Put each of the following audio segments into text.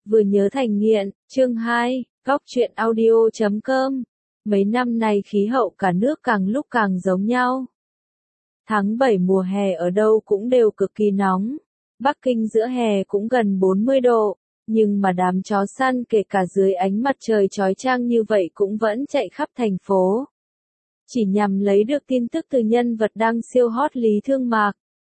Vừa nhớ thành nghiện, chương 2, góc truyện audio.com. Mấy năm nay khí hậu cả nước càng lúc càng giống nhau. Tháng 7 mùa hè ở đâu cũng đều cực kỳ nóng. Bắc Kinh giữa hè cũng gần 40 độ, nhưng mà đám chó săn kể cả dưới ánh mặt trời chói chang như vậy cũng vẫn chạy khắp thành phố. Chỉ nhằm lấy được tin tức từ nhân vật đang siêu hot Lý Thương Mạc.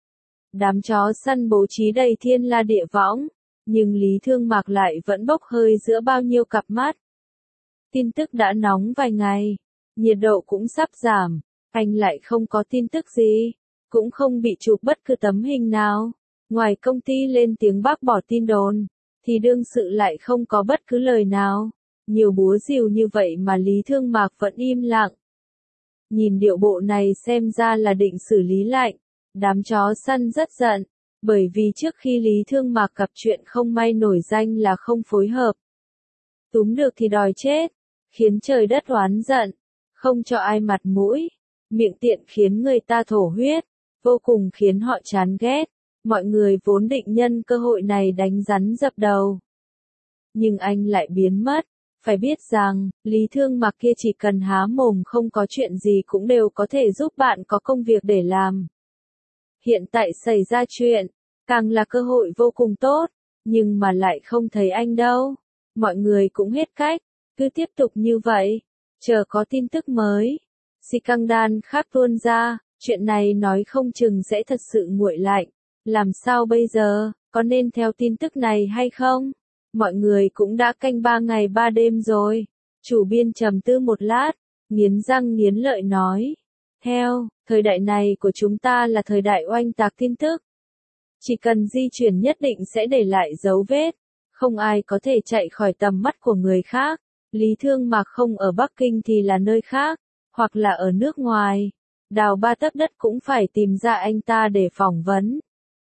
Đám chó săn bố trí đầy thiên la địa võng, nhưng Lý Thương Mạc lại vẫn bốc hơi giữa bao nhiêu cặp mắt. Tin tức đã nóng vài ngày, nhiệt độ cũng sắp giảm, anh lại không có tin tức gì, cũng không bị chụp bất cứ tấm hình nào. Ngoài công ty lên tiếng bác bỏ tin đồn, thì đương sự lại không có bất cứ lời nào. Nhiều búa rìu như vậy mà Lý Thương Mạc vẫn im lặng. Nhìn điệu bộ này xem ra là định xử lý lạnh. Đám chó săn rất giận, bởi vì trước khi Lý Thương Mạc gặp chuyện không may nổi danh là không phối hợp. Túm được thì đòi chết, khiến trời đất oán giận, không cho ai mặt mũi, miệng tiện khiến người ta thổ huyết, vô cùng khiến họ chán ghét. Mọi người vốn định nhân cơ hội này đánh rắn dập đầu. Nhưng anh lại biến mất. Phải biết rằng, Lý Thương Mạc kia chỉ cần há mồm không có chuyện gì cũng đều có thể giúp bạn có công việc để làm. Hiện tại xảy ra chuyện, càng là cơ hội vô cùng tốt, nhưng mà lại không thấy anh đâu. Mọi người cũng hết cách, cứ tiếp tục như vậy, chờ có tin tức mới. Scandal khác tuôn ra, chuyện này nói không chừng sẽ thật sự nguội lạnh. Làm sao bây giờ, có nên theo tin tức này hay không? Mọi người cũng đã canh 3 ngày 3 đêm rồi. Chủ biên trầm tư một lát, nghiến răng nghiến lợi nói. Theo, thời đại này của chúng ta là thời đại oanh tạc tin tức. Chỉ cần di chuyển nhất định sẽ để lại dấu vết. Không ai có thể chạy khỏi tầm mắt của người khác. Lý Thương Mạc không ở Bắc Kinh thì là nơi khác, hoặc là ở nước ngoài. Đào 3 tấc đất cũng phải tìm ra anh ta để phỏng vấn.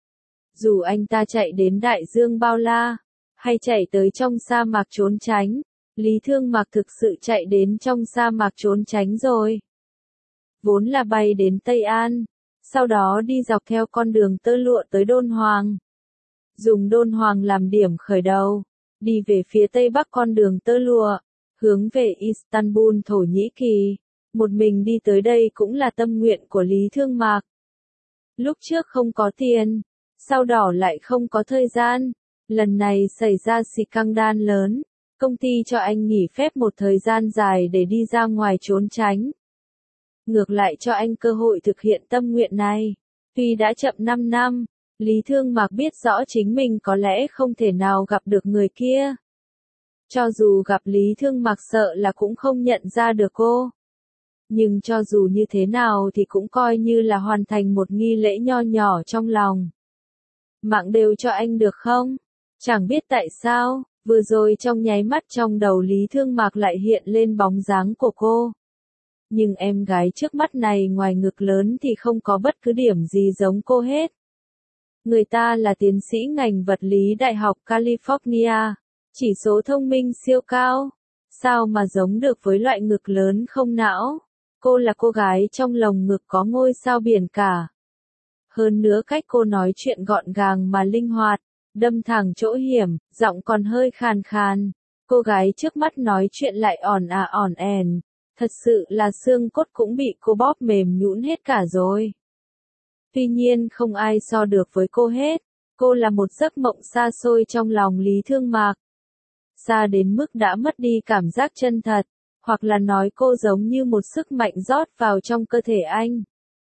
Dù anh ta chạy đến đại dương bao la, hay chạy tới trong sa mạc trốn tránh, Lý Thương Mạc thực sự chạy đến trong sa mạc trốn tránh rồi. Vốn là bay đến Tây An, sau đó đi dọc theo con đường tơ lụa tới Đôn Hoàng. Dùng Đôn Hoàng làm điểm khởi đầu, đi về phía tây bắc con đường tơ lụa, hướng về Istanbul Thổ Nhĩ Kỳ. Một mình đi tới đây cũng là tâm nguyện của Lý Thương Mạc. Lúc trước không có tiền, sau đó lại không có thời gian. Lần này xảy ra scandal lớn, công ty cho anh nghỉ phép một thời gian dài để đi ra ngoài trốn tránh. Ngược lại cho anh cơ hội thực hiện tâm nguyện này. Tuy đã chậm 5 năm, Lý Thương Mạc biết rõ chính mình có lẽ không thể nào gặp được người kia. Cho dù gặp Lý Thương Mạc sợ là cũng không nhận ra được cô. Nhưng cho dù như thế nào thì cũng coi như là hoàn thành một nghi lễ nho nhỏ trong lòng. Mạng đều cho anh được không? Chẳng biết tại sao, vừa rồi trong nháy mắt trong đầu Lý Thương Mạc lại hiện lên bóng dáng của cô. Nhưng em gái trước mắt này ngoài ngực lớn thì không có bất cứ điểm gì giống cô hết. Người ta là tiến sĩ ngành vật lý Đại học California, chỉ số thông minh siêu cao. Sao mà giống được với loại ngực lớn không não? Cô là cô gái trong lồng ngực có ngôi sao biển cả. Hơn nữa cách cô nói chuyện gọn gàng mà linh hoạt, đâm thẳng chỗ hiểm, giọng còn hơi khàn khàn. Cô gái trước mắt nói chuyện lại ỏn ẻn, thật sự là xương cốt cũng bị cô bóp mềm nhũn hết cả rồi. Tuy nhiên không ai so được với cô hết, cô là một giấc mộng xa xôi trong lòng Lý Thương Mạc. Xa đến mức đã mất đi cảm giác chân thật, hoặc là nói cô giống như một sức mạnh rót vào trong cơ thể anh.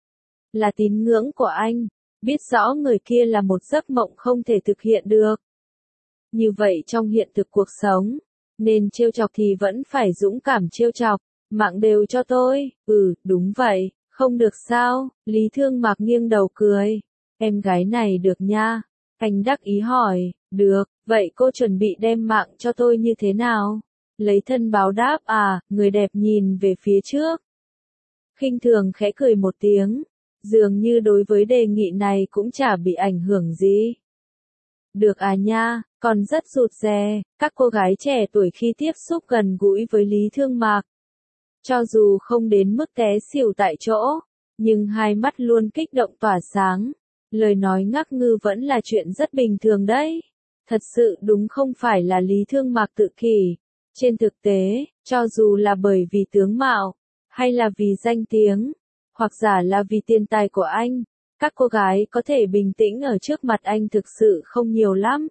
Là tín ngưỡng của anh, biết rõ người kia là một giấc mộng không thể thực hiện được. Như vậy trong hiện thực cuộc sống, nên trêu chọc thì vẫn phải dũng cảm trêu chọc, mạng đều cho tôi. Đúng vậy, không được sao? Lý Thương Mạc nghiêng đầu cười. Em gái này được nha. Anh đắc ý hỏi, được, vậy cô chuẩn bị đem mạng cho tôi như thế nào? Lấy thân báo đáp à? Người đẹp nhìn về phía trước. Khinh thường khẽ cười một tiếng. Dường như đối với đề nghị này cũng chả bị ảnh hưởng gì. Được à nha, còn rất rụt rè, các cô gái trẻ tuổi khi tiếp xúc gần gũi với Lý Thương Mạc. Cho dù không đến mức té xỉu tại chỗ, nhưng hai mắt luôn kích động tỏa sáng. Lời nói ngắc ngư vẫn là chuyện rất bình thường đấy. Thật sự đúng không phải là Lý Thương Mạc tự kỷ. Trên thực tế, cho dù là bởi vì tướng mạo, hay là vì danh tiếng, hoặc giả là vì tiền tài của anh, các cô gái có thể bình tĩnh ở trước mặt anh thực sự không nhiều lắm.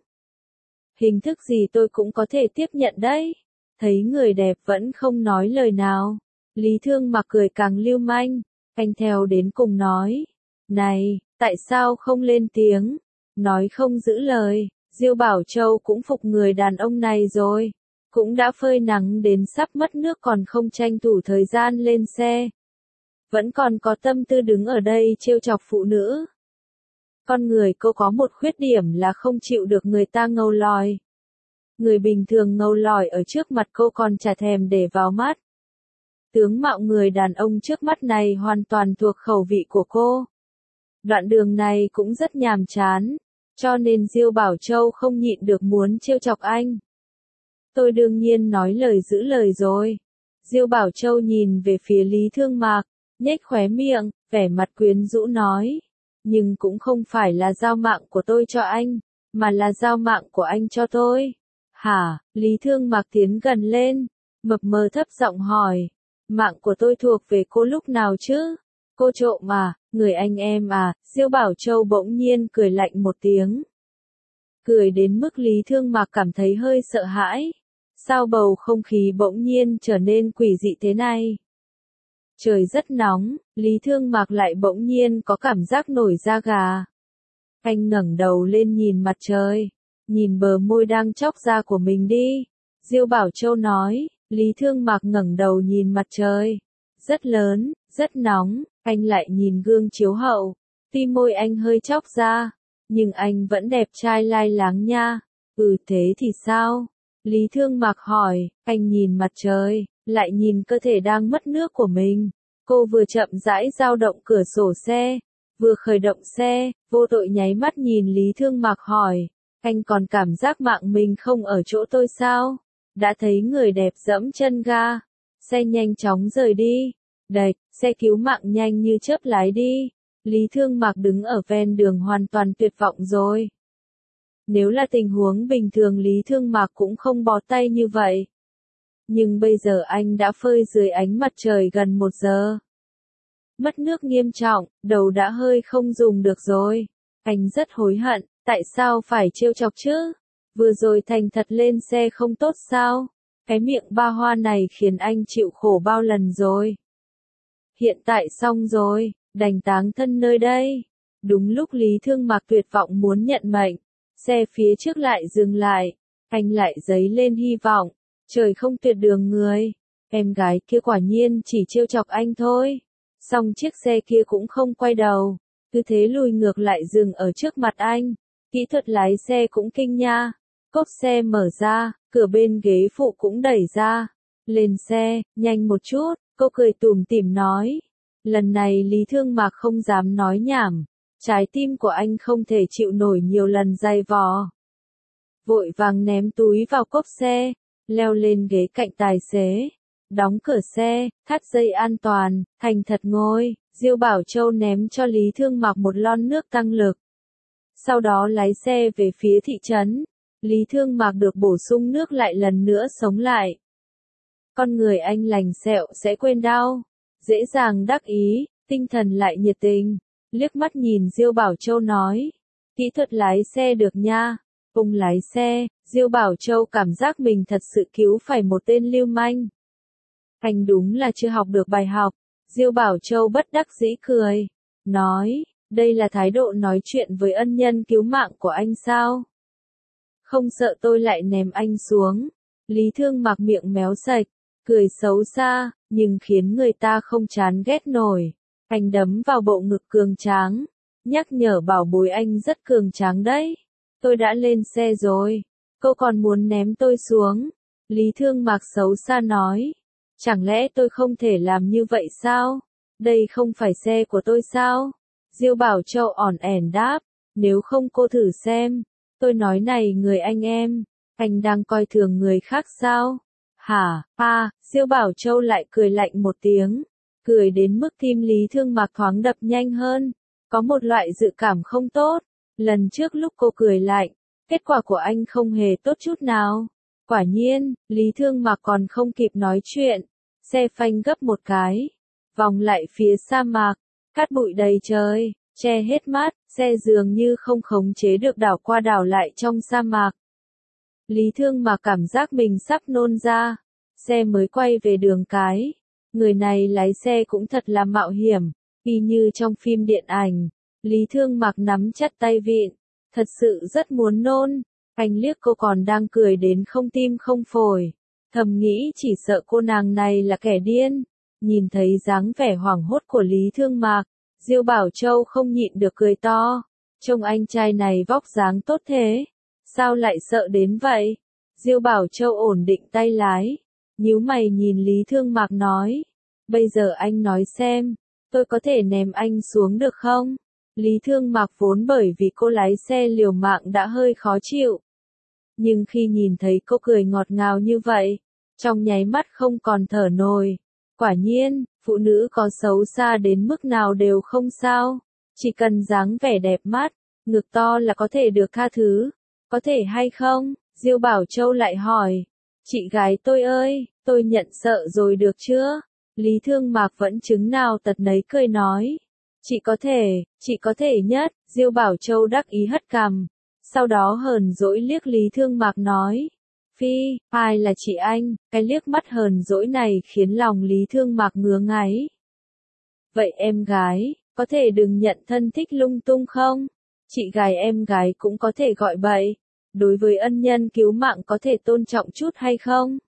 Hình thức gì tôi cũng có thể tiếp nhận đấy. Thấy người đẹp vẫn không nói lời nào. Lý Thương Mạc cười càng lưu manh. Anh theo đến cùng nói. Này, tại sao không lên tiếng? Nói không giữ lời. Diêu Bảo Châu cũng phục người đàn ông này rồi. Cũng đã phơi nắng đến sắp mất nước còn không tranh thủ thời gian lên xe. Vẫn còn có tâm tư đứng ở đây trêu chọc phụ nữ. Con người cô có một khuyết điểm là không chịu được người ta ngầu lòi. Người bình thường ngầu lòi ở trước mặt cô còn chả thèm để vào mắt. Tướng mạo người đàn ông trước mắt này hoàn toàn thuộc khẩu vị của cô. Đoạn đường này cũng rất nhàm chán, cho nên Diêu Bảo Châu không nhịn được muốn trêu chọc anh. Tôi đương nhiên nói lời giữ lời rồi. Diêu Bảo Châu nhìn về phía Lý Thương Mạc, nhếch khóe miệng, vẻ mặt quyến rũ nói. Nhưng cũng không phải là giao mạng của tôi cho anh, mà là giao mạng của anh cho tôi. Hả? Lý Thương Mạc tiến gần lên, mập mờ thấp giọng hỏi. Mạng của tôi thuộc về cô lúc nào chứ? Cô trộm à? Người anh em à? Diêu Bảo Châu bỗng nhiên cười lạnh một tiếng. Cười đến mức Lý Thương Mạc cảm thấy hơi sợ hãi. Sao bầu không khí bỗng nhiên trở nên quỷ dị thế này? Trời rất nóng, Lý Thương Mạc lại bỗng nhiên có cảm giác nổi da gà. Anh ngẩng đầu lên nhìn mặt trời, nhìn bờ môi đang chóc ra của mình đi. Diêu Bảo Châu nói, Lý Thương Mạc ngẩng đầu nhìn mặt trời. Rất lớn, rất nóng, anh lại nhìn gương chiếu hậu. Tuy môi anh hơi chóc ra, nhưng anh vẫn đẹp trai lai láng nha. Thế thì sao? Lý Thương Mạc hỏi, anh nhìn mặt trời, lại nhìn cơ thể đang mất nước của mình. Cô vừa chậm rãi dao động cửa sổ xe, vừa khởi động xe, vô tội nháy mắt nhìn Lý Thương Mạc hỏi, anh còn cảm giác mạng mình không ở chỗ tôi sao? Đã thấy người đẹp dẫm chân ga, xe nhanh chóng rời đi. Đạch, xe cứu mạng nhanh như chớp lái đi. Lý Thương Mạc đứng ở ven đường hoàn toàn tuyệt vọng rồi. Nếu là tình huống bình thường Lý Thương Mạc cũng không bó tay như vậy. Nhưng bây giờ anh đã phơi dưới ánh mặt trời gần 1 giờ. Mất nước nghiêm trọng, đầu đã hơi không dùng được rồi. Anh rất hối hận, tại sao phải trêu chọc chứ? Vừa rồi thành thật lên xe không tốt sao? Cái miệng ba hoa này khiến anh chịu khổ bao lần rồi. Hiện tại xong rồi, đành táng thân nơi đây. Đúng lúc Lý Thương Mạc tuyệt vọng muốn nhận mệnh, xe phía trước lại dừng lại. Anh lại dấy lên hy vọng. Trời không tuyệt đường người. Em gái kia quả nhiên chỉ trêu chọc anh thôi. Xong chiếc xe kia cũng không quay đầu. Cứ thế lùi ngược lại dừng ở trước mặt anh. Kỹ thuật lái xe cũng kinh nha. Cốp xe mở ra, cửa bên ghế phụ cũng đẩy ra. Lên xe, nhanh một chút, cô cười tủm tỉm nói. Lần này Lý Thương Mạc không dám nói nhảm. Trái tim của anh không thể chịu nổi nhiều lần dày vò. Vội vàng ném túi vào cốp xe, leo lên ghế cạnh tài xế, đóng cửa xe, thắt dây an toàn, thành thật ngồi. Diêu Bảo Châu ném cho Lý Thương Mạc một lon nước tăng lực. Sau đó lái xe về phía thị trấn. Lý Thương Mạc được bổ sung nước lại lần nữa sống lại. Con người anh lành sẹo sẽ quên đau, dễ dàng đắc ý, tinh thần lại nhiệt tình. Liếc mắt nhìn Diêu Bảo Châu nói, kỹ thuật lái xe được nha. Ông lái xe, Diêu Bảo Châu cảm giác mình thật sự cứu phải một tên lưu manh. Anh đúng là chưa học được bài học. Diêu Bảo Châu bất đắc dĩ cười, nói, đây là thái độ nói chuyện với ân nhân cứu mạng của anh sao? Không sợ tôi lại ném anh xuống. Lý Thương Mạc miệng méo sạch, cười xấu xa, nhưng khiến người ta không chán ghét nổi. Anh đấm vào bộ ngực cường tráng, nhắc nhở bảo bối anh rất cường tráng đấy. Tôi đã lên xe rồi, cô còn muốn ném tôi xuống. Lý Thương Mạc xấu xa nói, chẳng lẽ tôi không thể làm như vậy sao? Đây không phải xe của tôi sao? Diêu Bảo Châu ỏn ẻn đáp, nếu không cô thử xem. Tôi nói này người anh em, anh đang coi thường người khác sao? Hả? Diêu Bảo Châu lại cười lạnh một tiếng, cười đến mức tim Lý Thương Mạc thoáng đập nhanh hơn. Có một loại dự cảm không tốt. Lần trước lúc cô cười lạnh, Kết quả của anh không hề tốt chút nào. Quả nhiên, Lý Thương Mạc còn không kịp nói chuyện. Xe phanh gấp một cái. Vòng lại phía sa mạc. Cát bụi đầy trời, che hết mắt, xe dường như không khống chế được đảo qua đảo lại trong sa mạc. Lý Thương Mạc cảm giác mình sắp nôn ra. Xe mới quay về đường cái. Người này lái xe cũng thật là mạo hiểm, y như trong phim điện ảnh. Lý Thương Mạc nắm chặt tay vịn, thật sự rất muốn nôn. Anh liếc cô còn đang cười đến không tim không phổi. Thầm nghĩ chỉ sợ cô nàng này là kẻ điên. Nhìn thấy dáng vẻ hoảng hốt của Lý Thương Mạc, Diêu Bảo Châu không nhịn được cười to. Trông anh trai này vóc dáng tốt thế, sao lại sợ đến vậy? Diêu Bảo Châu ổn định tay lái, nhíu mày nhìn Lý Thương Mạc nói. Bây giờ anh nói xem, tôi có thể ném anh xuống được không? Lý Thương Mạc vốn bởi vì cô lái xe liều mạng đã hơi khó chịu. Nhưng khi nhìn thấy cô cười ngọt ngào như vậy, trong nháy mắt không còn thở nổi. Quả nhiên, phụ nữ có xấu xa đến mức nào đều không sao. Chỉ cần dáng vẻ đẹp mắt, ngực to là có thể được tha thứ. Có thể hay không? Diêu Bảo Châu lại hỏi. Chị gái tôi ơi, tôi nhận sợ rồi được chưa? Lý Thương Mạc vẫn chứng nào tật nấy cười nói. Chị có thể nhất. Diêu Bảo Châu đắc ý hất cằm. Sau đó hờn dỗi liếc Lý Thương Mạc nói. Phi, ai là chị anh? Cái liếc mắt hờn dỗi này khiến lòng Lý Thương Mạc ngứa ngáy. Vậy em gái, có thể đừng nhận thân thích lung tung không? Chị gái em gái cũng có thể gọi bậy. Đối với ân nhân cứu mạng có thể tôn trọng chút hay không?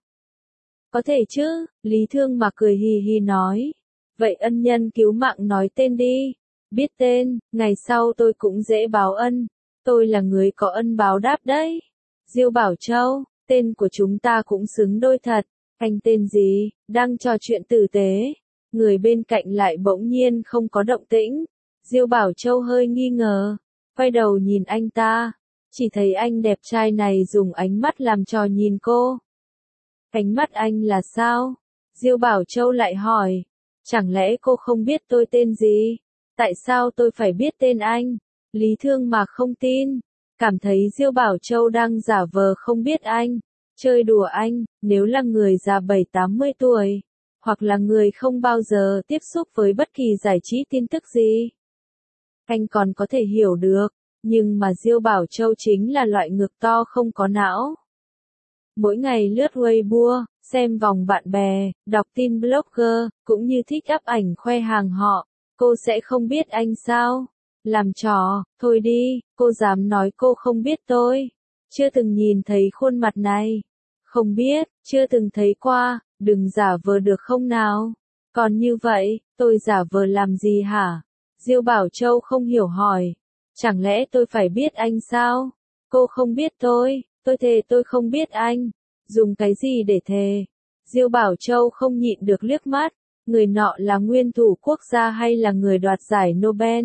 Có thể chứ, Lý Thương Mạc cười hì hì nói. Vậy ân nhân cứu mạng nói tên đi. Biết tên, ngày sau tôi cũng dễ báo ân. Tôi là người có ân báo đáp đấy. Diêu Bảo Châu, tên của chúng ta cũng xứng đôi thật. Anh tên gì? Đang trò chuyện tử tế. Người bên cạnh lại bỗng nhiên không có động tĩnh. Diêu Bảo Châu hơi nghi ngờ. Quay đầu nhìn anh ta. Chỉ thấy anh đẹp trai này dùng ánh mắt làm trò nhìn cô. Ánh mắt anh là sao? Diêu Bảo Châu lại hỏi. Chẳng lẽ cô không biết tôi tên gì? Tại sao tôi phải biết tên anh? Lý Thương Mạc không tin. Cảm thấy Diêu Bảo Châu đang giả vờ không biết anh. Chơi đùa anh, nếu là người già 70-80 tuổi. Hoặc là người không bao giờ tiếp xúc với bất kỳ giải trí tin tức gì. Anh còn có thể hiểu được. Nhưng mà Diêu Bảo Châu chính là loại ngực to không có não. Mỗi ngày lướt Weibo, xem vòng bạn bè, đọc tin blogger, cũng như thích up ảnh khoe hàng họ. Cô sẽ không biết anh sao? Làm trò, thôi đi, cô dám nói cô không biết tôi. Chưa từng nhìn thấy khuôn mặt này. Không biết, chưa từng thấy qua, đừng giả vờ được không nào? Còn như vậy, tôi giả vờ làm gì hả? Diêu Bảo Châu không hiểu hỏi. Chẳng lẽ tôi phải biết anh sao? Cô không biết tôi thề tôi không biết anh. Dùng cái gì để thề? Diêu Bảo Châu không nhịn được liếc mắt. Người nọ là nguyên thủ quốc gia hay là người đoạt giải Nobel?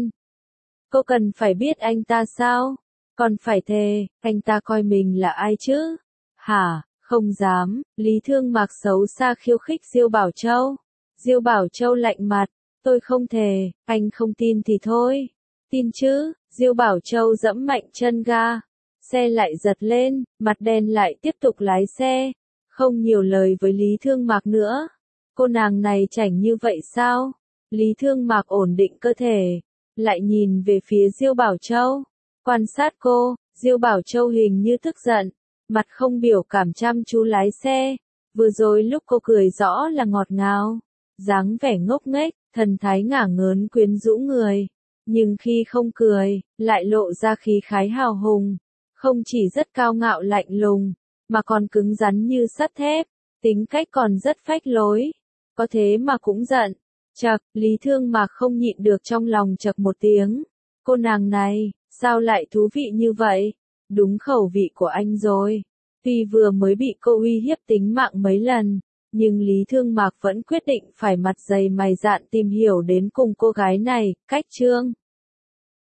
Cô cần phải biết anh ta sao? Còn phải thề, anh ta coi mình là ai chứ? Hả, không dám. Lý Thương Mạc xấu xa khiêu khích Diêu Bảo Châu. Diêu Bảo Châu lạnh mặt. Tôi không thề, anh không tin thì thôi. Tin chứ? Diêu Bảo Châu dẫm mạnh chân ga. Xe lại giật lên, mặt đen lại tiếp tục lái xe. Không nhiều lời với Lý Thương Mạc nữa. Cô nàng này chảnh như vậy sao? Lý Thương Mạc ổn định cơ thể. Lại nhìn về phía Diêu Bảo Châu. Quan sát cô, Diêu Bảo Châu hình như tức giận. Mặt không biểu cảm chăm chú lái xe. Vừa rồi lúc cô cười rõ là ngọt ngào. Dáng vẻ ngốc nghếch, thần thái ngả ngớn quyến rũ người. Nhưng khi không cười, lại lộ ra khí khái hào hùng. Không chỉ rất cao ngạo lạnh lùng, mà còn cứng rắn như sắt thép. Tính cách còn rất phách lối. Có thế mà cũng giận. Chậc, Lý Thương Mạc không nhịn được trong lòng chậc một tiếng. Cô nàng này, sao lại thú vị như vậy? Đúng khẩu vị của anh rồi. Tuy vừa mới bị cô uy hiếp tính mạng mấy lần, nhưng Lý Thương Mạc vẫn quyết định phải mặt dày mày dạn tìm hiểu đến cùng cô gái này. Cách chương